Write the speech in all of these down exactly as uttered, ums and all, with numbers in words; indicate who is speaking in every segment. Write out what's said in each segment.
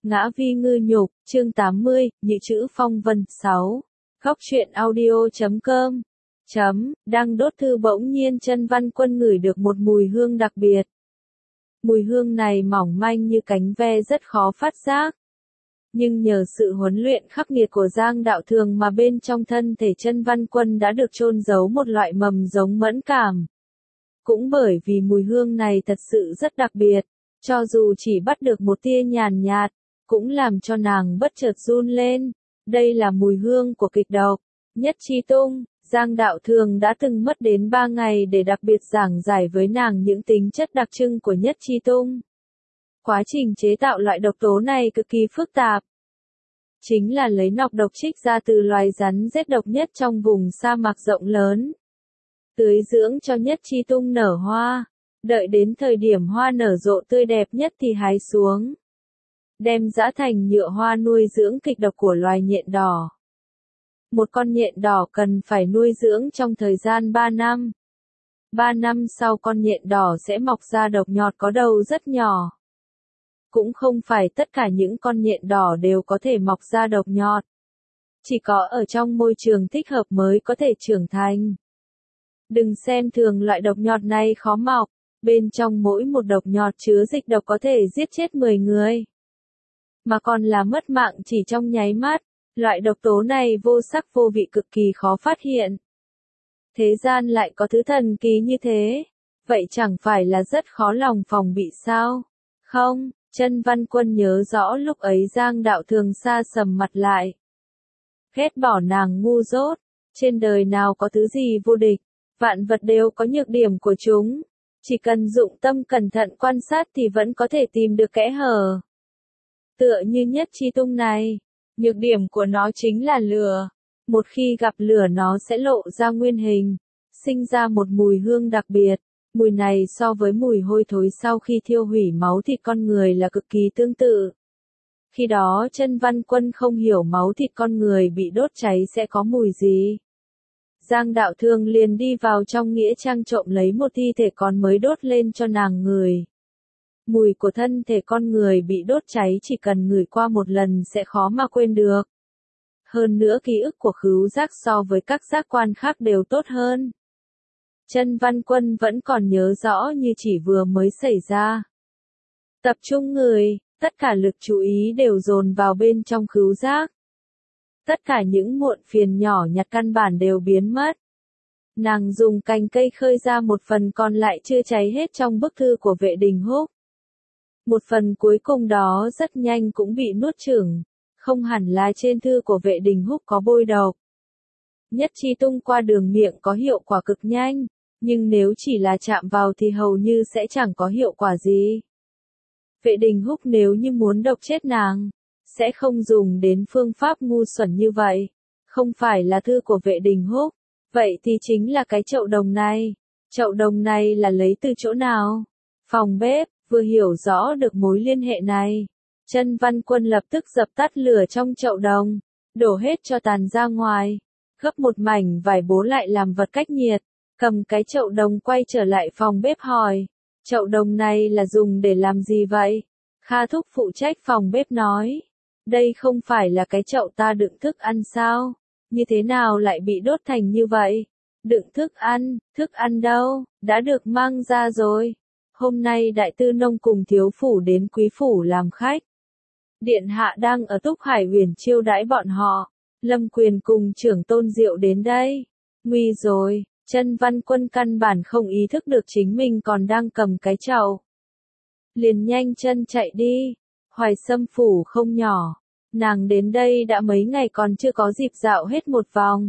Speaker 1: Ngã vi ngư nhục, chương tám mươi, Nhự chữ phong vân, sáu. Góc truyện audio chấm com. Chấm, đang đốt thư bỗng nhiên Chân Văn Quân ngửi được một mùi hương đặc biệt. Mùi hương này mỏng manh như cánh ve rất khó phát giác. Nhưng nhờ sự huấn luyện khắc nghiệt của Giang Đạo Thường mà bên trong thân thể Chân Văn Quân đã được chôn giấu một loại mầm giống mẫn cảm. Cũng bởi vì mùi hương này thật sự rất đặc biệt, cho dù chỉ bắt được một tia nhàn nhạt, cũng làm cho nàng bất chợt run lên. Đây là mùi hương của kịch độc, Nhất Chi Tung. Giang Đạo Thường đã từng mất đến ba ngày để đặc biệt giảng giải với nàng những tính chất đặc trưng của Nhất Chi Tung. Quá trình chế tạo loại độc tố này cực kỳ phức tạp. Chính là lấy nọc độc trích ra từ loài rắn rết độc nhất trong vùng sa mạc rộng lớn. Tưới dưỡng cho Nhất Chi Tung nở hoa. Đợi đến thời điểm hoa nở rộ tươi đẹp nhất thì hái xuống. Đem giã thành nhựa hoa nuôi dưỡng kịch độc của loài nhện đỏ. Một con nhện đỏ cần phải nuôi dưỡng trong thời gian ba năm. ba năm sau con nhện đỏ sẽ mọc ra độc nhọt có đầu rất nhỏ. Cũng không phải tất cả những con nhện đỏ đều có thể mọc ra độc nhọt. Chỉ có ở trong môi trường thích hợp mới có thể trưởng thành. Đừng xem thường loại độc nhọt này khó mọc, bên trong mỗi một độc nhọt chứa dịch độc có thể giết chết mười người. Mà còn là mất mạng chỉ trong nháy mắt, loại độc tố này vô sắc vô vị cực kỳ khó phát hiện. Thế gian lại có thứ thần kỳ như thế, vậy chẳng phải là rất khó lòng phòng bị sao? Không, Chân Văn Quân nhớ rõ lúc ấy Giang Đạo Thường sa sầm mặt lại. Ghét bỏ nàng ngu dốt, trên đời nào có thứ gì vô địch, vạn vật đều có nhược điểm của chúng. Chỉ cần dụng tâm cẩn thận quan sát thì vẫn có thể tìm được kẽ hở. Tựa như Nhất Chi Tung này, nhược điểm của nó chính là lửa. Một khi gặp lửa nó sẽ lộ ra nguyên hình, sinh ra một mùi hương đặc biệt. Mùi này so với mùi hôi thối sau khi thiêu hủy máu thịt con người là cực kỳ tương tự. Khi đó Chân Văn Quân không hiểu máu thịt con người bị đốt cháy sẽ có mùi gì. Giang Đạo Thường liền đi vào trong nghĩa trang trộm lấy một thi thể còn mới đốt lên cho nàng ngửi. Mùi của thân thể con người bị đốt cháy chỉ cần ngửi qua một lần sẽ khó mà quên được. Hơn nữa ký ức của khứu giác so với các giác quan khác đều tốt hơn. Chân Văn Quân vẫn còn nhớ rõ như chỉ vừa mới xảy ra. Tập trung người, tất cả lực chú ý đều dồn vào bên trong khứu giác. Tất cả những muộn phiền nhỏ nhặt căn bản đều biến mất. Nàng dùng cành cây khơi ra một phần còn lại chưa cháy hết trong bức thư của Vệ Đình Húc. Một phần cuối cùng đó rất nhanh cũng bị nuốt chửng, không hẳn là trên thư của Vệ Đình Húc có bôi độc. Nhất Chi Tung qua đường miệng có hiệu quả cực nhanh, nhưng nếu chỉ là chạm vào thì hầu như sẽ chẳng có hiệu quả gì. Vệ Đình Húc nếu như muốn độc chết nàng, sẽ không dùng đến phương pháp ngu xuẩn như vậy. Không phải là thư của Vệ Đình Húc, vậy thì chính là cái chậu đồng này. Chậu đồng này là lấy từ chỗ nào? Phòng bếp. Vừa hiểu rõ được mối liên hệ này, Chân Văn Quân lập tức dập tắt lửa trong chậu đồng, đổ hết cho tàn ra ngoài, gấp một mảnh vải bố lại làm vật cách nhiệt, cầm cái chậu đồng quay trở lại phòng bếp hỏi, chậu đồng này là dùng để làm gì vậy? Kha Thúc phụ trách phòng bếp nói, đây không phải là cái chậu ta đựng thức ăn sao? Như thế nào lại bị đốt thành như vậy? Đựng thức ăn, thức ăn đâu, đã được mang ra rồi. Hôm nay đại tư nông cùng thiếu phủ đến quý phủ làm khách. Điện hạ đang ở Túc Hải Huyền chiêu đãi bọn họ. Lâm Quyền cùng trưởng Tôn Diệu đến đây. Nguy rồi, Chân Văn Quân căn bản không ý thức được chính mình còn đang cầm cái chậu. Liền nhanh chân chạy đi. Hoài Sâm phủ không nhỏ. Nàng đến đây đã mấy ngày còn chưa có dịp dạo hết một vòng.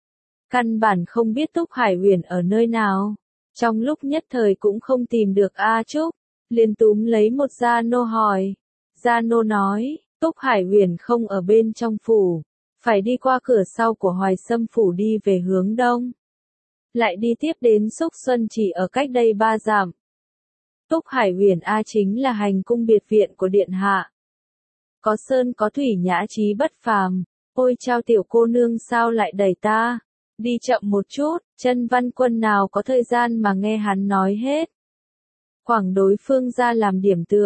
Speaker 1: Căn bản không biết Túc Hải Huyền ở nơi nào. Trong lúc nhất thời cũng không tìm được A Trúc, liền túm lấy một gia nô hỏi. Gia nô nói, Túc Hải Huyền không ở bên trong phủ, phải đi qua cửa sau của Hoài Sâm phủ đi về hướng đông. Lại đi tiếp đến Xúc Xuân chỉ ở cách đây ba dặm. Túc Hải Huyền A chính là hành cung biệt viện của điện hạ. Có sơn có thủy nhã trí bất phàm, ôi chao tiểu cô nương sao lại đẩy ta? Đi chậm một chút, Chân Văn Quân nào có thời gian mà nghe hắn nói hết. Quảng đối phương ra làm điểm tựa,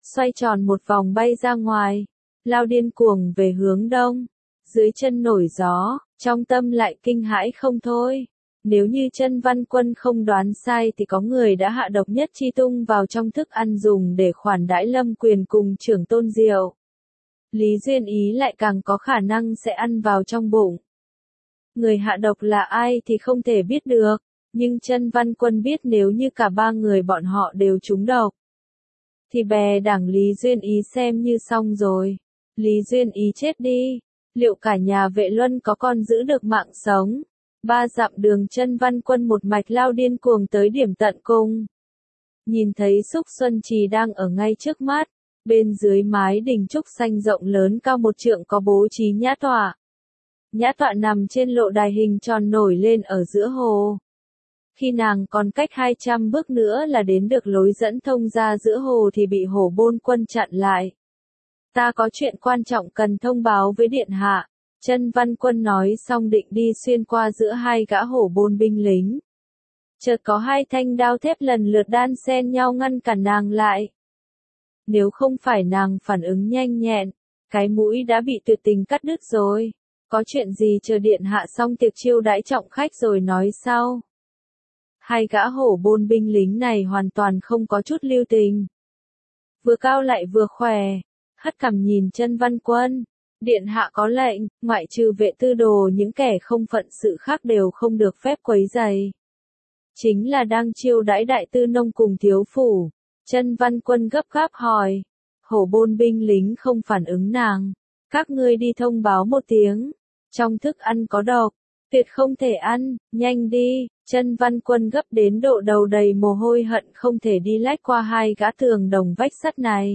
Speaker 1: xoay tròn một vòng bay ra ngoài, lao điên cuồng về hướng đông. Dưới chân nổi gió, trong tâm lại kinh hãi không thôi. Nếu như Chân Văn Quân không đoán sai thì có người đã hạ độc nhất chi tung vào trong thức ăn dùng để khoản đãi Lâm Quyền cùng Trưởng Tôn Diệu. Lý Duyên Ý lại càng có khả năng sẽ ăn vào trong bụng. Người hạ độc là ai thì không thể biết được, nhưng Chân Văn Quân biết nếu như cả ba người bọn họ đều trúng độc, thì bè đảng Lý Duyên Ý xem như xong rồi. Lý Duyên Ý chết đi, liệu cả nhà Vệ Luân có còn giữ được mạng sống? Ba dặm đường Chân Văn Quân một mạch lao điên cuồng tới điểm tận cùng. Nhìn thấy Xúc Xuân Trì đang ở ngay trước mắt, bên dưới mái đình trúc xanh rộng lớn cao một trượng có bố trí nhã tọa. Nhã tọa nằm trên lộ đài hình tròn nổi lên ở giữa hồ. Khi nàng còn cách hai trăm bước nữa là đến được lối dẫn thông ra giữa hồ thì bị Hổ Bôn Quân chặn lại. Ta có chuyện quan trọng cần thông báo với điện hạ. Chân Văn Quân nói xong định đi xuyên qua giữa hai gã hổ bôn binh lính. Chợt có hai thanh đao thép lần lượt đan xen nhau ngăn cản nàng lại. Nếu không phải nàng phản ứng nhanh nhẹn, cái mũi đã bị tuyệt tình cắt đứt rồi. Có chuyện gì chờ điện hạ xong tiệc chiêu đãi trọng khách rồi nói sau. Hai gã hổ bôn binh lính này hoàn toàn không có chút lưu tình. Vừa cao lại vừa khỏe, hất cằm nhìn Chân Văn Quân. Điện hạ có lệnh, ngoại trừ vệ tư đồ những kẻ không phận sự khác đều không được phép quấy rầy. Chính là đang chiêu đãi đại tư nông cùng thiếu phủ. Chân Văn Quân gấp gáp hỏi. Hổ bôn binh lính không phản ứng nàng. Các ngươi đi thông báo một tiếng. Trong thức ăn có độc. Tuyệt không thể ăn, nhanh đi. Chân Văn Quân gấp đến độ đầu đầy mồ hôi hận không thể đi lách qua hai gã tường đồng vách sắt này.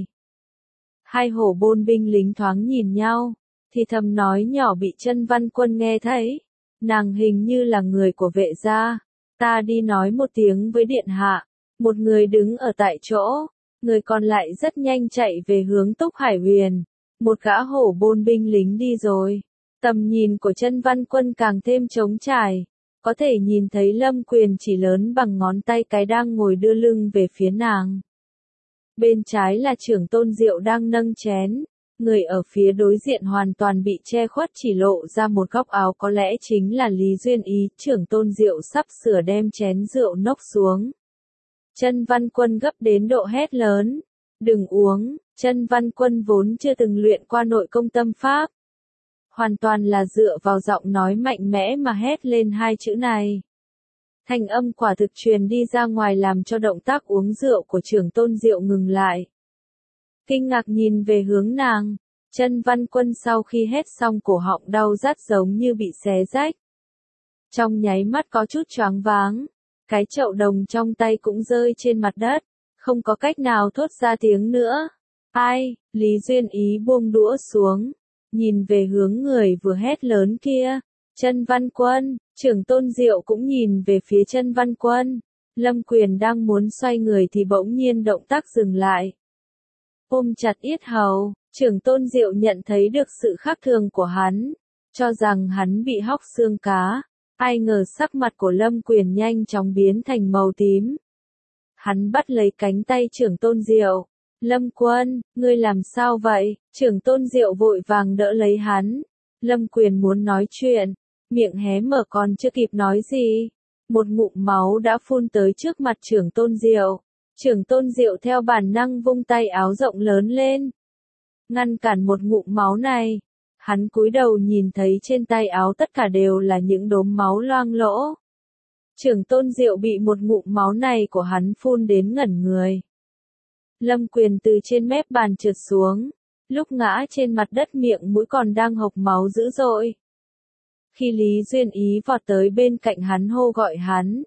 Speaker 1: Hai hổ bôn binh lính thoáng nhìn nhau, thì thầm nói nhỏ bị Chân Văn Quân nghe thấy. Nàng hình như là người của vệ gia. Ta đi nói một tiếng với điện hạ. Một người đứng ở tại chỗ, người còn lại rất nhanh chạy về hướng Túc Hải Huyền. Một gã hổ bôn binh lính đi rồi. Tầm nhìn của Chân Văn Quân càng thêm trống trải. Có thể nhìn thấy Lâm Quyền chỉ lớn bằng ngón tay cái đang ngồi đưa lưng về phía nàng. Bên trái là Trưởng Tôn Diệu đang nâng chén. Người ở phía đối diện hoàn toàn bị che khuất chỉ lộ ra một góc áo có lẽ chính là Lý Duyên Ý. Trưởng Tôn Diệu sắp sửa đem chén rượu nốc xuống. Chân Văn Quân gấp đến độ hét lớn. Đừng uống. Chân Văn Quân vốn chưa từng luyện qua nội công tâm pháp. Hoàn toàn là dựa vào giọng nói mạnh mẽ mà hét lên hai chữ này. Thanh âm quả thực truyền đi ra ngoài làm cho động tác uống rượu của Trưởng Tôn Diệu ngừng lại. Kinh ngạc nhìn về hướng nàng, Chân Văn Quân sau khi hét xong cổ họng đau rát giống như bị xé rách. Trong nháy mắt có chút choáng váng, cái chậu đồng trong tay cũng rơi trên mặt đất, không có cách nào thốt ra tiếng nữa. Ai? Lý Duyên Ý buông đũa xuống, nhìn về hướng người vừa hét lớn kia. Chân Văn Quân. Trưởng Tôn Diệu cũng nhìn về phía Chân Văn Quân. Lâm Quyền đang muốn xoay người thì bỗng nhiên động tác dừng lại. Ôm chặt yết hầu, Trưởng Tôn Diệu nhận thấy được sự khác thường của hắn, cho rằng hắn bị hóc xương cá. Ai ngờ sắc mặt của Lâm Quyền nhanh chóng biến thành màu tím. Hắn bắt lấy cánh tay Trưởng Tôn Diệu. Lâm Quân, ngươi làm sao vậy? Trưởng Tôn Diệu vội vàng đỡ lấy hắn. Lâm Quyền muốn nói chuyện, miệng hé mở còn chưa kịp nói gì. Một ngụm máu đã phun tới trước mặt Trưởng Tôn Diệu. Trưởng Tôn Diệu theo bản năng vung tay áo rộng lớn lên. Ngăn cản một ngụm máu này. Hắn cúi đầu nhìn thấy trên tay áo tất cả đều là những đốm máu loang lỗ. Trưởng Tôn Diệu bị một ngụm máu này của hắn phun đến ngẩn người. Lâm Quyền từ trên mép bàn trượt xuống. Lúc ngã trên mặt đất miệng mũi còn đang hộc máu dữ dội. Khi Lý Duyên Ý vọt tới bên cạnh hắn hô gọi hắn.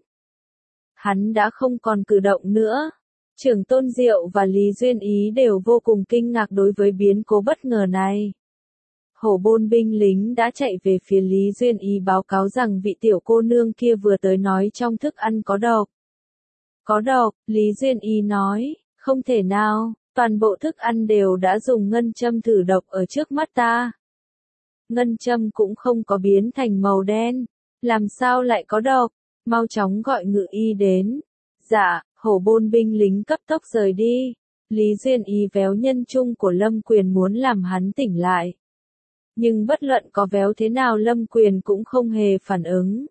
Speaker 1: Hắn đã không còn cử động nữa. Trưởng Tôn Diệu và Lý Duyên Ý đều vô cùng kinh ngạc đối với biến cố bất ngờ này. Hổ bôn binh lính đã chạy về phía Lý Duyên Ý báo cáo rằng vị tiểu cô nương kia vừa tới nói trong thức ăn có độc. Có độc, Lý Duyên Ý nói, không thể nào, toàn bộ thức ăn đều đã dùng ngân châm thử độc ở trước mắt ta. Ngân châm cũng không có biến thành màu đen, làm sao lại có độc, mau chóng gọi ngự y đến. Dạ, hổ bôn binh lính cấp tốc rời đi. Lý Duyên Ý véo nhân trung của Lâm Quyền muốn làm hắn tỉnh lại. Nhưng bất luận có véo thế nào Lâm Quyền cũng không hề phản ứng.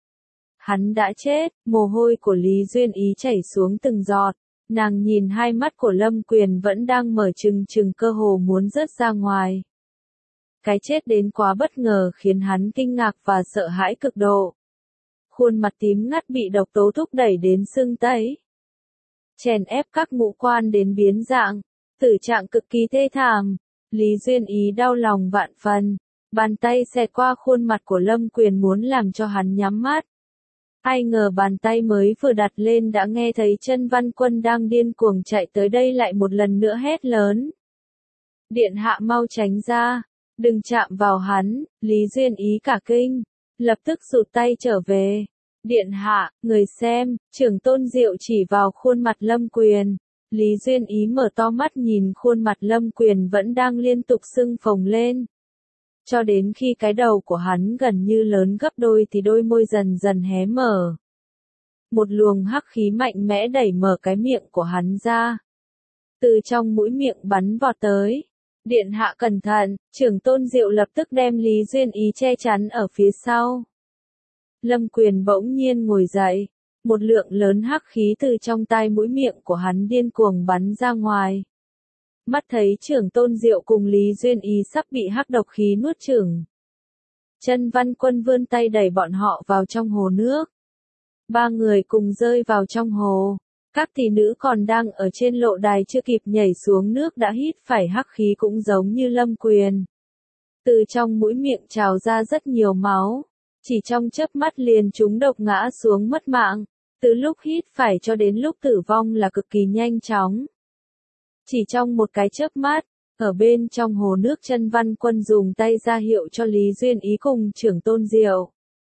Speaker 1: Hắn đã chết, mồ hôi của Lý Duyên Ý chảy xuống từng giọt. Nàng nhìn hai mắt của Lâm Quyền vẫn đang mở trừng trừng cơ hồ muốn rớt ra ngoài. Cái chết đến quá bất ngờ khiến hắn kinh ngạc và sợ hãi cực độ. Khuôn mặt tím ngắt bị độc tố thúc đẩy đến sưng tấy. Chèn ép các ngũ quan đến biến dạng, tử trạng cực kỳ thê thảm. Lý Duyên Ý đau lòng vạn phần, bàn tay xẹt qua khuôn mặt của Lâm Quyền muốn làm cho hắn nhắm mắt. Ai ngờ bàn tay mới vừa đặt lên đã nghe thấy Chân Văn Quân đang điên cuồng chạy tới đây lại một lần nữa hét lớn. Điện hạ mau tránh ra, đừng chạm vào hắn. Lý Duyên Ý cả kinh, lập tức rụt tay trở về. Điện hạ, người xem, Trưởng Tôn Diệu chỉ vào khuôn mặt Lâm Quyền. Lý Duyên Ý mở to mắt nhìn khuôn mặt Lâm Quyền vẫn đang liên tục sưng phồng lên. Cho đến khi cái đầu của hắn gần như lớn gấp đôi thì đôi môi dần dần hé mở. Một luồng hắc khí mạnh mẽ đẩy mở cái miệng của hắn ra. Từ trong mũi miệng bắn vọt tới. Điện hạ cẩn thận, Trưởng Tôn Diệu lập tức đem Lý Duyên Ý che chắn ở phía sau. Lâm Quyền bỗng nhiên ngồi dậy. Một lượng lớn hắc khí từ trong tai mũi miệng của hắn điên cuồng bắn ra ngoài. Mắt thấy Trưởng Tôn Diệu cùng Lý Duyên Ý sắp bị hắc độc khí nuốt chửng. Chân Văn Quân vươn tay đẩy bọn họ vào trong hồ nước. Ba người cùng rơi vào trong hồ. Các tỷ nữ còn đang ở trên lộ đài chưa kịp nhảy xuống nước đã hít phải hắc khí cũng giống như Lâm Quyền. Từ trong mũi miệng trào ra rất nhiều máu. Chỉ trong chớp mắt liền chúng độc ngã xuống mất mạng. Từ lúc hít phải cho đến lúc tử vong là cực kỳ nhanh chóng. Chỉ trong một cái chớp mắt, ở bên trong hồ nước Chân Văn Quân dùng tay ra hiệu cho Lý Duyên Ý cùng Trưởng Tôn Diệu.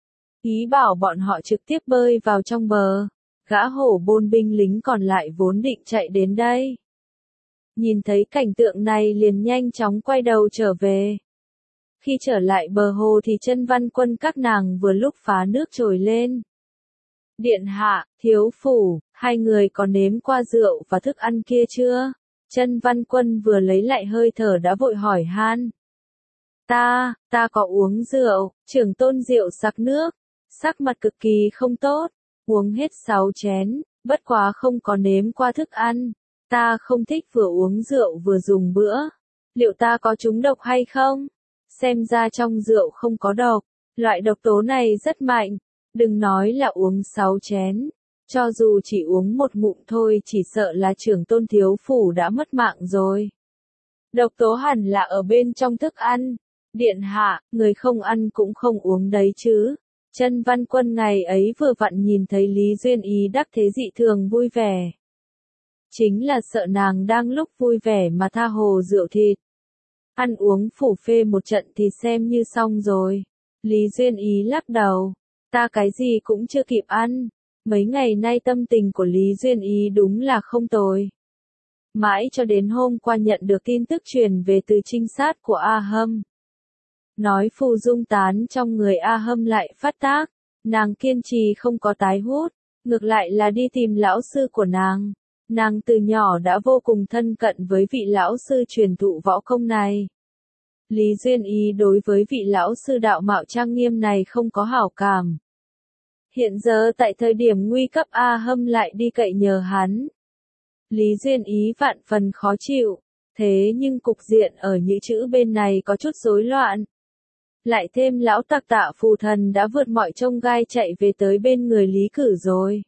Speaker 1: Ý bảo bọn họ trực tiếp bơi vào trong bờ. Gã hổ bôn binh lính còn lại vốn định chạy đến đây. Nhìn thấy cảnh tượng này liền nhanh chóng quay đầu trở về. Khi trở lại bờ hồ thì Chân Văn Quân các nàng vừa lúc phá nước trồi lên. Điện hạ, thiếu phủ, hai người có nếm qua rượu và thức ăn kia chưa? Chân Văn Quân vừa lấy lại hơi thở đã vội hỏi han. Ta, ta có uống rượu. Trưởng Tôn Diệu sặc nước, sắc mặt cực kỳ không tốt, uống hết sáu chén, bất quá không có nếm qua thức ăn. Ta không thích vừa uống rượu vừa dùng bữa. Liệu ta có trúng độc hay không? Xem ra trong rượu không có độc, loại độc tố này rất mạnh. Đừng nói là uống sáu chén, cho dù chỉ uống một ngụm thôi chỉ sợ là Trưởng Tôn thiếu phủ đã mất mạng rồi. Độc tố hẳn là ở bên trong thức ăn. Điện hạ, người không ăn cũng không uống đấy chứ. Chân Văn Quân ngày ấy vừa vặn nhìn thấy Lý Duyên Ý đắc thế dị thường vui vẻ. Chính là sợ nàng đang lúc vui vẻ mà tha hồ rượu thịt. Ăn uống phủ phê một trận thì xem như xong rồi. Lý Duyên Ý lắc đầu. Ta cái gì cũng chưa kịp ăn. Mấy ngày nay tâm tình của Lý Duyên Ý đúng là không tồi. Mãi cho đến hôm qua nhận được tin tức truyền về từ trinh sát của A Hâm. Nói phù dung tán trong người A Hâm lại phát tác. Nàng kiên trì không có tái hút. Ngược lại là đi tìm lão sư của nàng. Nàng từ nhỏ đã vô cùng thân cận với vị lão sư truyền thụ võ công này. Lý Duyên Ý đối với vị lão sư đạo mạo trang nghiêm này không có hảo cảm. Hiện giờ tại thời điểm nguy cấp A Hâm lại đi cậy nhờ hắn. Lý Duyên Ý vạn phần khó chịu, thế nhưng cục diện ở những chữ bên này có chút rối loạn. Lại thêm lão tặc Tạ Phù Thần đã vượt mọi chông gai chạy về tới bên người Lý Cử rồi.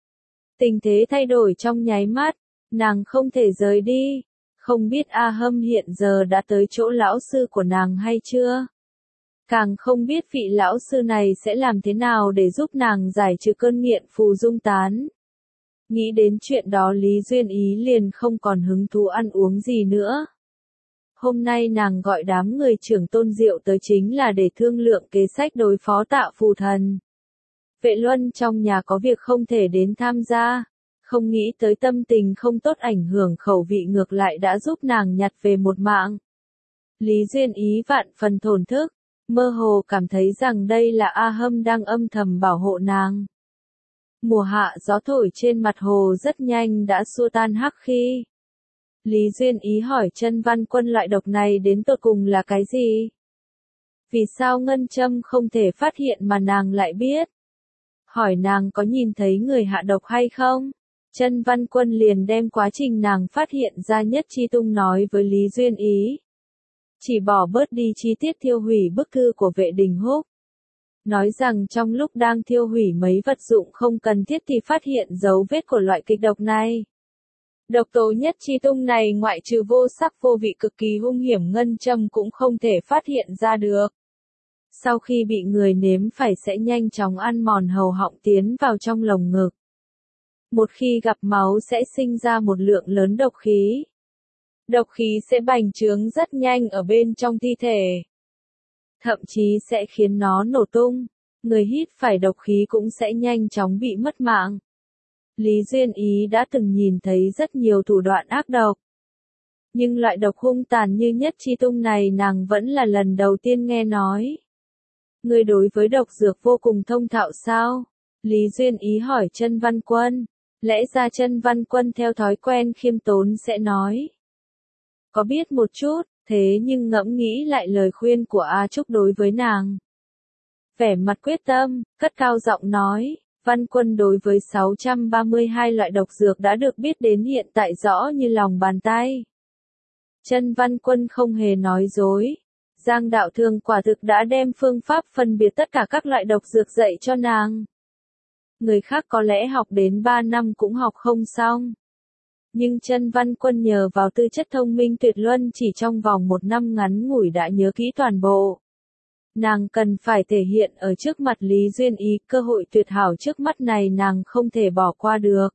Speaker 1: Tình thế thay đổi trong nháy mắt, nàng không thể rời đi. Không biết A Hâm hiện giờ đã tới chỗ lão sư của nàng hay chưa? Càng không biết vị lão sư này sẽ làm thế nào để giúp nàng giải trừ cơn nghiện phù dung tán. Nghĩ đến chuyện đó Lý Duyên Ý liền không còn hứng thú ăn uống gì nữa. Hôm nay nàng gọi đám người Trưởng Tôn Diệu tới chính là để thương lượng kế sách đối phó Tạ Phù Thần. Vệ Luân trong nhà có việc không thể đến tham gia. Không nghĩ tới tâm tình không tốt ảnh hưởng khẩu vị ngược lại đã giúp nàng nhặt về một mạng. Lý Duyên Ý vạn phần thổn thức, mơ hồ cảm thấy rằng đây là A Hâm đang âm thầm bảo hộ nàng. Mùa hạ gió thổi trên mặt hồ rất nhanh đã xua tan hắc khí. Lý Duyên Ý hỏi Chân Văn Quân loại độc này đến tột cùng là cái gì? Vì sao Ngân Châm không thể phát hiện mà nàng lại biết? Hỏi nàng có nhìn thấy người hạ độc hay không? Chân Văn Quân liền đem quá trình nàng phát hiện ra Nhất Chi Tung nói với Lý Duyên Ý. Chỉ bỏ bớt đi chi tiết thiêu hủy bức thư của Vệ Đình Húc. Nói rằng trong lúc đang thiêu hủy mấy vật dụng không cần thiết thì phát hiện dấu vết của loại kịch độc này. Độc tố Nhất Chi Tung này ngoại trừ vô sắc vô vị cực kỳ hung hiểm Ngân Châm cũng không thể phát hiện ra được. Sau khi bị người nếm phải sẽ nhanh chóng ăn mòn hầu họng tiến vào trong lồng ngực. Một khi gặp máu sẽ sinh ra một lượng lớn độc khí. Độc khí sẽ bành trướng rất nhanh ở bên trong thi thể. Thậm chí sẽ khiến nó nổ tung. Người hít phải độc khí cũng sẽ nhanh chóng bị mất mạng. Lý Duyên Ý đã từng nhìn thấy rất nhiều thủ đoạn ác độc. Nhưng loại độc hung tàn như Nhất Chi Tung này nàng vẫn là lần đầu tiên nghe nói. Người đối với độc dược vô cùng thông thạo sao? Lý Duyên Ý hỏi Chân Văn Quân. Lẽ ra Chân Văn Quân theo thói quen khiêm tốn sẽ nói. Có biết một chút, thế nhưng ngẫm nghĩ lại lời khuyên của A Trúc đối với nàng. Vẻ mặt quyết tâm, cất cao giọng nói, Văn Quân đối với sáu trăm ba mươi hai loại độc dược đã được biết đến hiện tại rõ như lòng bàn tay. Chân Văn Quân không hề nói dối. Giang Đạo Thường quả thực đã đem phương pháp phân biệt tất cả các loại độc dược dạy cho nàng. Người khác có lẽ học đến ba năm cũng học không xong. Nhưng Chân Văn Quân nhờ vào tư chất thông minh tuyệt luân chỉ trong vòng một năm ngắn ngủi đã nhớ kỹ toàn bộ. Nàng cần phải thể hiện ở trước mặt Lý Duyên Ý, cơ hội tuyệt hảo trước mắt này nàng không thể bỏ qua được.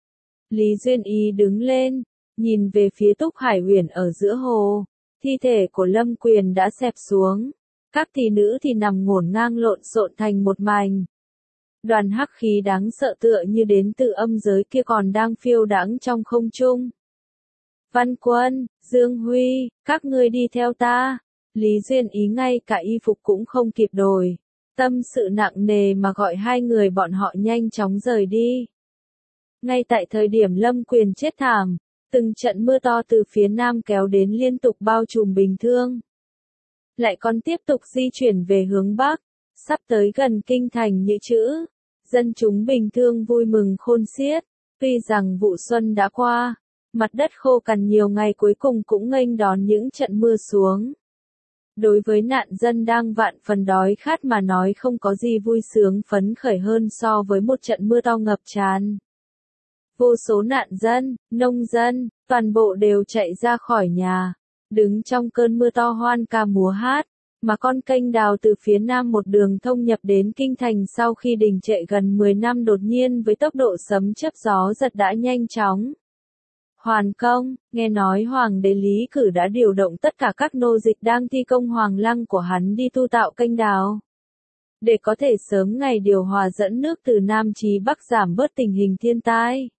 Speaker 1: Lý Duyên Ý đứng lên, nhìn về phía Túc Hải Uyển ở giữa hồ, thi thể của Lâm Quyền đã xẹp xuống, các tỷ nữ thì nằm ngổn ngang lộn xộn thành một mảnh. Đoàn hắc khí đáng sợ tựa như đến từ âm giới kia còn đang phiêu đãng trong không trung. Văn Quân, Dương Huy, các ngươi đi theo ta. Lý Duyên Ý ngay cả y phục cũng không kịp đổi. Tâm sự nặng nề mà gọi hai người bọn họ nhanh chóng rời đi. Ngay tại thời điểm Lâm Quyền chết thảm, từng trận mưa to từ phía nam kéo đến liên tục bao trùm Bình Thương. Lại còn tiếp tục di chuyển về hướng bắc, sắp tới gần kinh thành Nhữ Chữ. Dân chúng Bình Thương vui mừng khôn xiết, tuy rằng vụ xuân đã qua, mặt đất khô cằn nhiều ngày cuối cùng cũng nghênh đón những trận mưa xuống. Đối với nạn dân đang vạn phần đói khát mà nói không có gì vui sướng phấn khởi hơn so với một trận mưa to ngập tràn. Vô số nạn dân, nông dân, toàn bộ đều chạy ra khỏi nhà, đứng trong cơn mưa to hoan ca múa hát, mà con kênh đào từ phía nam một đường thông nhập đến kinh thành sau khi đình trệ gần mười năm đột nhiên với tốc độ sấm chớp gió giật đã nhanh chóng hoàn công. Nghe nói Hoàng đế Lý Cử đã điều động tất cả các nô dịch đang thi công hoàng lăng của hắn đi tu tạo kênh đào, để có thể sớm ngày điều hòa dẫn nước từ Nam chí Bắc giảm bớt tình hình thiên tai.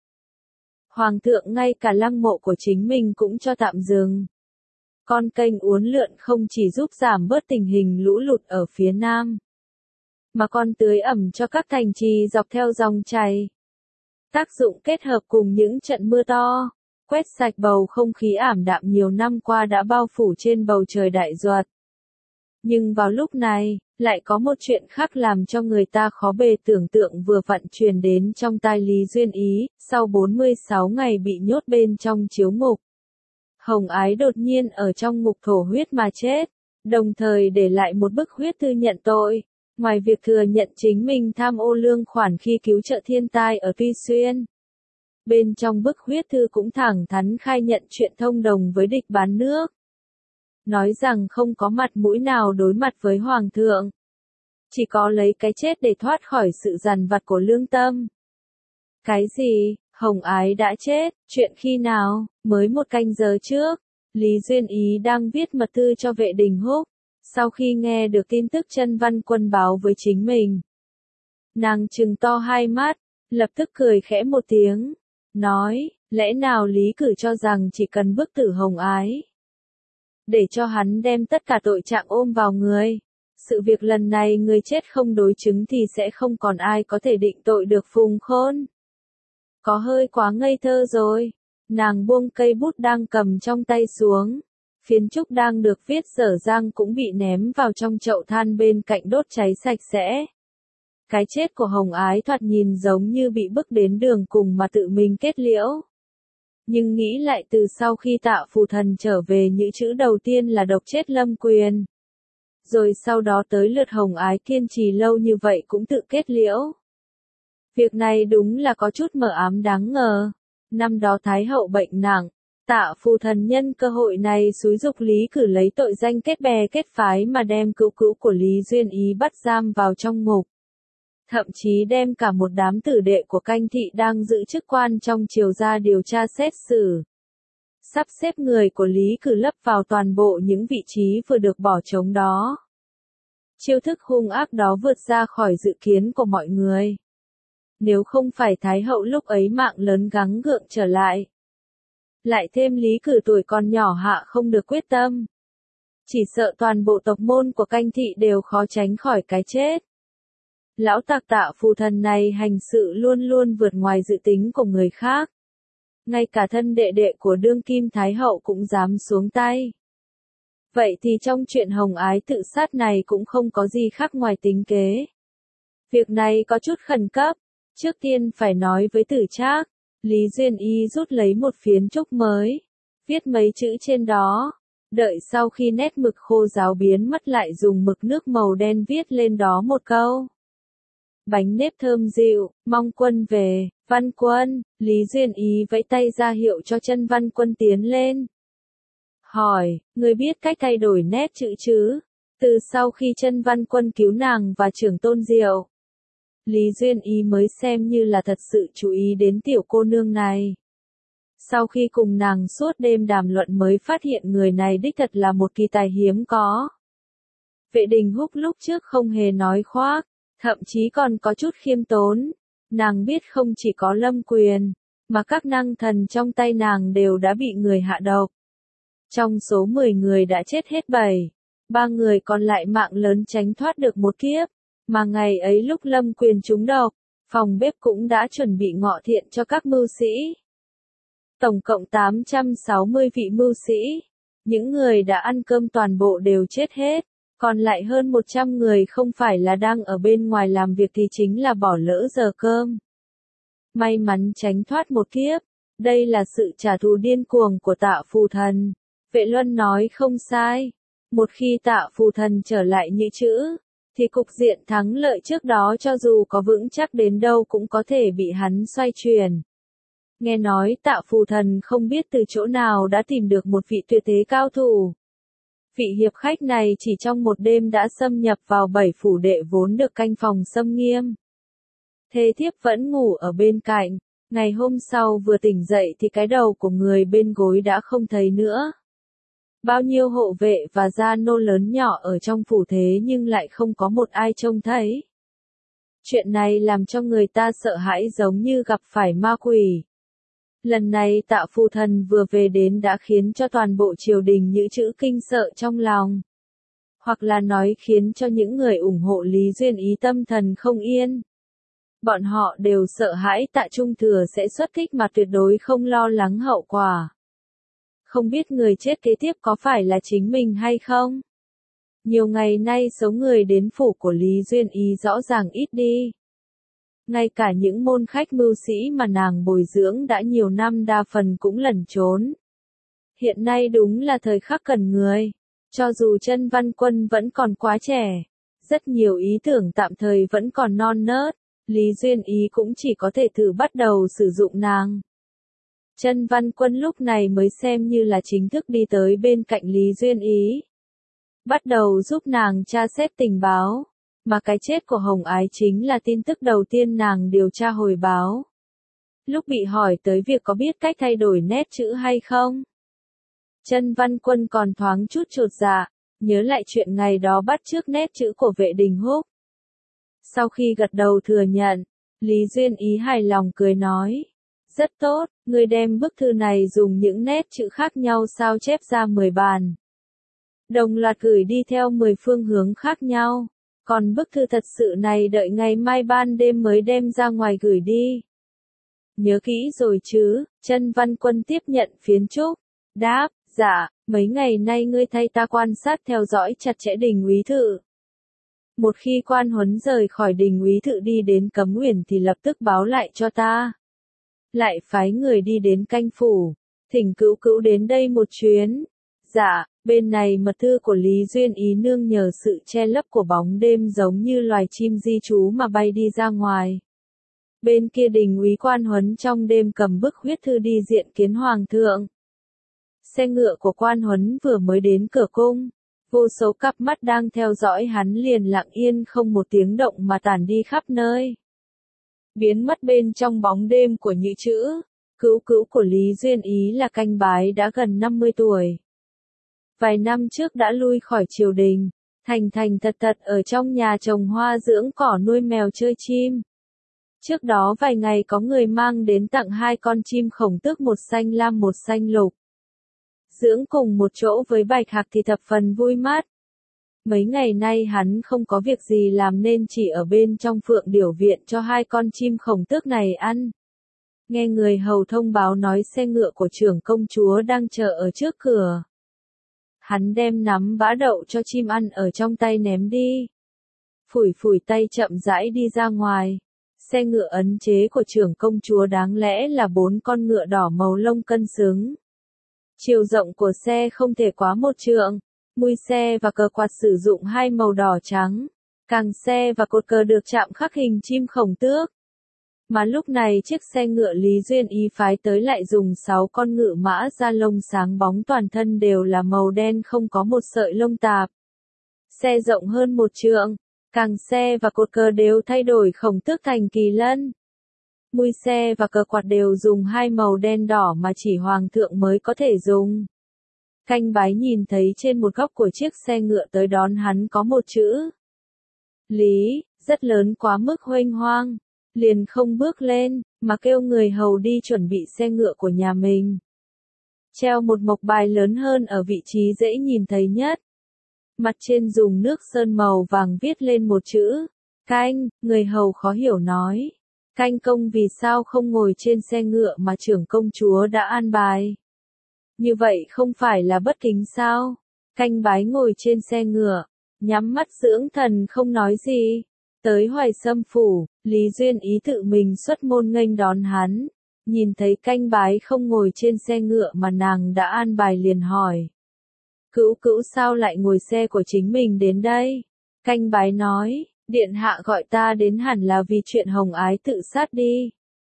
Speaker 1: Hoàng thượng ngay cả lăng mộ của chính mình cũng cho tạm dừng. Con kênh uốn lượn không chỉ giúp giảm bớt tình hình lũ lụt ở phía Nam, mà còn tưới ẩm cho các thành trì dọc theo dòng chảy. Tác dụng kết hợp cùng những trận mưa to, quét sạch bầu không khí ảm đạm nhiều năm qua đã bao phủ trên bầu trời đại duật. Nhưng vào lúc này, lại có một chuyện khác làm cho người ta khó bề tưởng tượng vừa vặn truyền đến trong tai Lý Duyên Ý, sau bốn mươi sáu ngày bị nhốt bên trong chiếu ngục. Hồng Ái đột nhiên ở trong ngục thổ huyết mà chết, đồng thời để lại một bức huyết thư nhận tội. Ngoài việc thừa nhận chính mình tham ô lương khoản khi cứu trợ thiên tai ở Tuy Xuyên, bên trong bức huyết thư cũng thẳng thắn khai nhận chuyện thông đồng với địch bán nước. Nói rằng không có mặt mũi nào đối mặt với Hoàng thượng, chỉ có lấy cái chết để thoát khỏi sự dằn vặt của lương tâm. Cái gì? Hồng Ái đã chết, chuyện khi nào? Mới một canh giờ trước, Lý Duyên Ý đang viết mật thư cho Vệ Đình Húc, sau khi nghe được tin tức Chân Văn Quân báo với chính mình. Nàng trừng to hai mắt, lập tức cười khẽ một tiếng, nói, lẽ nào Lý Cử cho rằng chỉ cần bức tử Hồng Ái, để cho hắn đem tất cả tội trạng ôm vào người. Sự việc lần này người chết không đối chứng thì sẽ không còn ai có thể định tội được Phùng Khôn. Có hơi quá ngây thơ rồi. Nàng buông cây bút đang cầm trong tay xuống. Phiến trúc đang được viết dở dang cũng bị ném vào trong chậu than bên cạnh đốt cháy sạch sẽ. Cái chết của Hồng Ái thoạt nhìn giống như bị bức đến đường cùng mà tự mình kết liễu. Nhưng nghĩ lại từ sau khi Tạ Phù Thần trở về, những chữ đầu tiên là độc chết Lâm Quyền. Rồi sau đó tới lượt Hồng Ái kiên trì lâu như vậy cũng tự kết liễu. Việc này đúng là có chút mờ ám đáng ngờ. Năm đó Thái hậu bệnh nặng, Tạ Phù Thần nhân cơ hội này xúi giục Lý Cử lấy tội danh kết bè kết phái mà đem cữu cữu của Lý Duyên Ý bắt giam vào trong ngục. Thậm chí đem cả một đám tử đệ của Canh Thị đang giữ chức quan trong triều ra điều tra xét xử. Sắp xếp người của Lý Cử lấp vào toàn bộ những vị trí vừa được bỏ trống đó. Chiêu thức hung ác đó vượt ra khỏi dự kiến của mọi người. Nếu không phải Thái hậu lúc ấy mạng lớn gắng gượng trở lại. Lại thêm Lý Cử tuổi còn nhỏ hạ không được quyết tâm. Chỉ sợ toàn bộ tộc môn của Canh Thị đều khó tránh khỏi cái chết. Lão tặc Tạ Phù Thần này hành sự luôn luôn vượt ngoài dự tính của người khác. Ngay cả thân đệ đệ của đương kim Thái hậu cũng dám xuống tay. Vậy thì trong chuyện Hồng Ái tự sát này cũng không có gì khác ngoài tính kế. Việc này có chút khẩn cấp. Trước tiên phải nói với Tử Trác. Lý Duyên Y rút lấy một phiến trúc mới. Viết mấy chữ trên đó. Đợi sau khi nét mực khô ráo biến mất lại dùng mực nước màu đen viết lên đó một câu. Bánh nếp thơm dịu, mong quân về. Văn Quân. Lý Duyên Ý vẫy tay ra hiệu cho chân Văn Quân tiến lên. Hỏi, người biết cách thay đổi nét chữ chứ? Từ sau khi chân Văn Quân cứu nàng và trưởng Tôn Diệu, Lý Duyên Ý mới xem như là thật sự chú ý đến tiểu cô nương này. Sau khi cùng nàng suốt đêm đàm luận mới phát hiện người này đích thật là một kỳ tài hiếm có. Vệ Đình Húc lúc trước không hề nói khoác, thậm chí còn có chút khiêm tốn. Nàng biết không chỉ có Lâm Quyền, mà các năng thần trong tay nàng đều đã bị người hạ độc. Trong số mười người đã chết hết bảy, ba người còn lại mạng lớn tránh thoát được một kiếp, mà ngày ấy lúc Lâm Quyền trúng độc, phòng bếp cũng đã chuẩn bị ngọ thiện cho các mưu sĩ. Tổng cộng tám trăm sáu mươi vị mưu sĩ, những người đã ăn cơm toàn bộ đều chết hết, còn lại hơn một trăm người không phải là đang ở bên ngoài làm việc thì chính là bỏ lỡ giờ cơm. May mắn tránh thoát một kiếp, đây là sự trả thù điên cuồng của Tạ Phù Thần. Vệ Luân nói không sai, một khi Tạ Phù Thần trở lại như chữ, thì cục diện thắng lợi trước đó cho dù có vững chắc đến đâu cũng có thể bị hắn xoay chuyển. Nghe nói Tạ Phù Thần không biết từ chỗ nào đã tìm được một vị tuyệt thế cao thủ. Vị hiệp khách này chỉ trong một đêm đã xâm nhập vào bảy phủ đệ vốn được canh phòng xâm nghiêm. Thê thiếp vẫn ngủ ở bên cạnh, ngày hôm sau vừa tỉnh dậy thì cái đầu của người bên gối đã không thấy nữa. Bao nhiêu hộ vệ và gia nô lớn nhỏ ở trong phủ thế nhưng lại không có một ai trông thấy. Chuyện này làm cho người ta sợ hãi giống như gặp phải ma quỷ. Lần này Tạ Phù Thần vừa về đến đã khiến cho toàn bộ triều đình nhữ chữ kinh sợ trong lòng. Hoặc là nói khiến cho những người ủng hộ Lý Duyên Ý tâm thần không yên. Bọn họ đều sợ hãi Tạ Trung Thừa sẽ xuất kích mà tuyệt đối không lo lắng hậu quả. Không biết người chết kế tiếp có phải là chính mình hay không? Nhiều ngày nay số người đến phủ của Lý Duyên Ý rõ ràng ít đi. Ngay cả những môn khách mưu sĩ mà nàng bồi dưỡng đã nhiều năm đa phần cũng lẩn trốn. Hiện nay đúng là thời khắc cần người. Cho dù chân Văn Quân vẫn còn quá trẻ, rất nhiều ý tưởng tạm thời vẫn còn non nớt, Lý Duyên Ý cũng chỉ có thể thử bắt đầu sử dụng nàng. Chân Văn Quân lúc này mới xem như là chính thức đi tới bên cạnh Lý Duyên Ý. Bắt đầu giúp nàng tra xét tình báo. Mà cái chết của Hồng Ái chính là tin tức đầu tiên nàng điều tra hồi báo. Lúc bị hỏi tới việc có biết cách thay đổi nét chữ hay không, Chân Văn Quân còn thoáng chút chột dạ, nhớ lại chuyện ngày đó bắt chước nét chữ của Vệ Đình Húc. Sau khi gật đầu thừa nhận, Lý Duyên Ý hài lòng cười nói, rất tốt, người đem bức thư này dùng những nét chữ khác nhau sao chép ra mười bản. Đồng loạt gửi đi theo mười phương hướng khác nhau. Còn bức thư thật sự này đợi ngày mai ban đêm mới đem ra ngoài gửi đi. Nhớ kỹ rồi chứ, Chân Văn Quân tiếp nhận phiến trúc. Đáp, dạ, mấy ngày nay ngươi thay ta quan sát theo dõi chặt chẽ Đình úy thự. Một khi Quan Huấn rời khỏi Đình úy thự đi đến Cấm Uyển thì lập tức báo lại cho ta. Lại phái người đi đến canh phủ, thỉnh Cữu Cữu đến đây một chuyến. Dạ, bên này mật thư của Lý Duyên Ý nương nhờ sự che lấp của bóng đêm giống như loài chim di trú mà bay đi ra ngoài. Bên kia Đình úy Quan Huấn trong đêm cầm bức huyết thư đi diện kiến hoàng thượng. Xe ngựa của Quan Huấn vừa mới đến cửa cung, vô số cặp mắt đang theo dõi hắn liền lặng yên không một tiếng động mà tản đi khắp nơi. Biến mất bên trong bóng đêm của Nhự Trữ, Cữu Cữu của Lý Duyên Ý là Canh Bái đã gần năm mươi tuổi. Vài năm trước đã lui khỏi triều đình, thành thành thật thật ở trong nhà trồng hoa dưỡng cỏ nuôi mèo chơi chim. Trước đó vài ngày có người mang đến tặng hai con chim khổng tước, một xanh lam một xanh lục. Dưỡng cùng một chỗ với Bạch Hạc thì thập phần vui mắt. Mấy ngày nay hắn không có việc gì làm nên chỉ ở bên trong Phượng Điểu Viện cho hai con chim khổng tước này ăn. Nghe người hầu thông báo nói xe ngựa của trưởng công chúa đang chờ ở trước cửa. Hắn đem nắm bã đậu cho chim ăn ở trong tay ném đi. Phủi phủi tay chậm rãi đi ra ngoài. Xe ngựa ấn chế của trưởng công chúa đáng lẽ là bốn con ngựa đỏ màu lông cân xứng. Chiều rộng của xe không thể quá một trượng. Mui xe và cờ quạt sử dụng hai màu đỏ trắng. Càng xe và cột cờ được chạm khắc hình chim khổng tước. Mà lúc này chiếc xe ngựa Lý Duyên Ý phái tới lại dùng sáu con ngựa mã da lông sáng bóng, toàn thân đều là màu đen không có một sợi lông tạp. Xe rộng hơn một trượng, càng xe và cột cờ đều thay đổi khổng tước thành kỳ lân. Mui xe và cờ quạt đều dùng hai màu đen đỏ mà chỉ hoàng thượng mới có thể dùng. Canh Bái nhìn thấy trên một góc của chiếc xe ngựa tới đón hắn có một chữ Lý, rất lớn quá mức huênh hoang. Liền không bước lên, mà kêu người hầu đi chuẩn bị xe ngựa của nhà mình. Treo một mộc bài lớn hơn ở vị trí dễ nhìn thấy nhất. Mặt trên dùng nước sơn màu vàng viết lên một chữ Canh. Người hầu khó hiểu nói, Canh công vì sao không ngồi trên xe ngựa mà trưởng công chúa đã an bài? Như vậy không phải là bất kính sao? Canh Bái ngồi trên xe ngựa, nhắm mắt dưỡng thần không nói gì. Tới Hoài Sâm phủ, Lý Duyên Ý tự mình xuất môn nghênh đón hắn. Nhìn thấy Canh Bái không ngồi trên xe ngựa mà nàng đã an bài liền hỏi. Cữu Cữu sao lại ngồi xe của chính mình đến đây? Canh Bái nói, điện hạ gọi ta đến hẳn là vì chuyện Hồng Ái tự sát đi.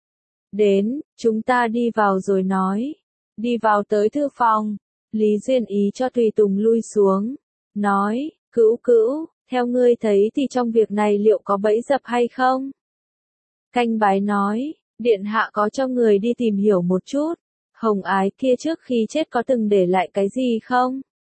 Speaker 1: Đến, chúng ta đi vào rồi nói. Đi vào tới thư phòng, Lý Duyên Ý cho tùy tùng lui xuống. Nói, Cữu Cữu, theo ngươi thấy thì trong việc này liệu có bẫy dập hay không? Canh Bái nói, điện hạ có cho người đi tìm hiểu một chút. Hồng Ái kia trước khi chết có từng để lại cái gì không?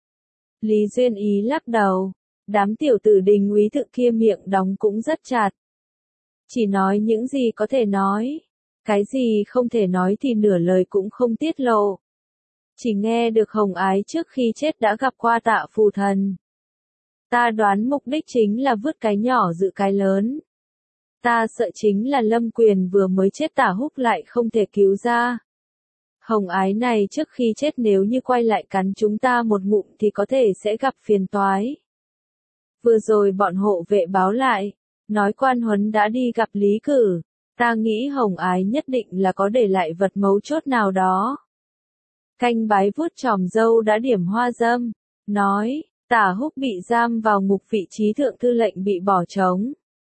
Speaker 1: Lý Duyên Ý lắc đầu. Đám tiểu tử Đình úy thự kia miệng đóng cũng rất chặt. Chỉ nói những gì có thể nói. Cái gì không thể nói thì nửa lời cũng không tiết lộ. Chỉ nghe được Hồng Ái trước khi chết đã gặp qua Tạ Phù Thần. Ta đoán mục đích chính là vứt cái nhỏ giữ cái lớn. Ta sợ chính là Lâm Quyền vừa mới chết Tả Húc lại không thể cứu ra. Hồng Ái này trước khi chết nếu như quay lại cắn chúng ta một ngụm thì có thể sẽ gặp phiền toái. Vừa rồi bọn hộ vệ báo lại, nói Quan Huấn đã đi gặp Lý Cử. Ta nghĩ Hồng Ái nhất định là có để lại vật mấu chốt nào đó. Canh Bái vuốt chòm râu đã điểm hoa dâm, nói, Tả Húc bị giam vào ngục, vị trí thượng thư lệnh bị bỏ trống.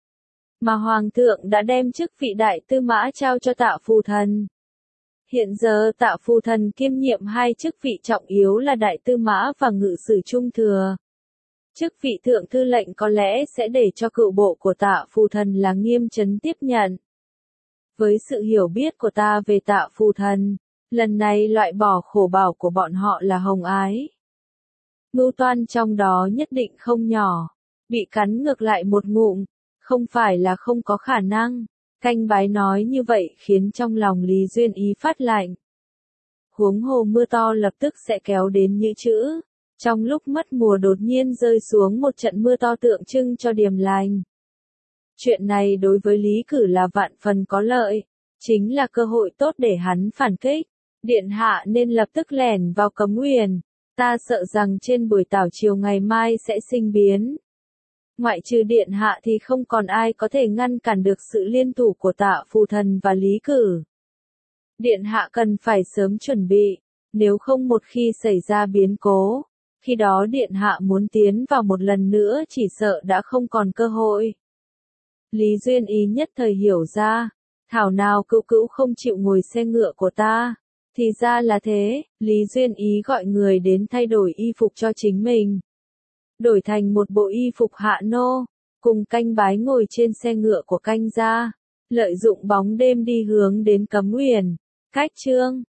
Speaker 1: Mà Hoàng thượng đã đem chức vị đại tư mã trao cho Tạ Phù Thần. Hiện giờ Tạ Phù Thần kiêm nhiệm hai chức vị trọng yếu là đại tư mã và ngự sử trung thừa. Chức vị thượng thư lệnh có lẽ sẽ để cho cựu bộ của Tạ Phù Thần là Nghiêm Chấn tiếp nhận. Với sự hiểu biết của ta về Tạ Phù Thần, lần này loại bỏ khổ bảo của bọn họ là Hồng Ái. Mưu toan trong đó nhất định không nhỏ, bị cắn ngược lại một ngụm, không phải là không có khả năng. Canh Bái nói như vậy khiến trong lòng Lý Duyên Ý phát lạnh. Huống hồ mưa to lập tức sẽ kéo đến Nhự Trữ. Trong lúc mất mùa đột nhiên rơi xuống một trận mưa to tượng trưng cho điềm lành. Chuyện này đối với Lý Cử là vạn phần có lợi. chính là cơ hội tốt để hắn phản kích. Điện hạ nên lập tức lẻn vào Cấm Uyển. Ta sợ rằng trên buổi tảo chiều ngày mai sẽ sinh biến. Ngoại trừ điện hạ thì không còn ai có thể ngăn cản được sự liên thủ của Tạ Phù Thần và Lý Cử. Điện hạ cần phải sớm chuẩn bị, nếu không một khi xảy ra biến cố, khi đó điện hạ muốn tiến vào một lần nữa chỉ sợ đã không còn cơ hội. Lý Duyên Ý nhất thời hiểu ra, thảo nào cữu cữu không chịu ngồi xe ngựa của ta. Thì ra là thế, Lý Duyên Ý gọi người đến thay đổi y phục cho chính mình. Đổi thành một bộ y phục hạ nô, cùng Canh Bái ngồi trên xe ngựa của Canh gia, lợi dụng bóng đêm đi hướng đến Cấm Uyển. Cách chương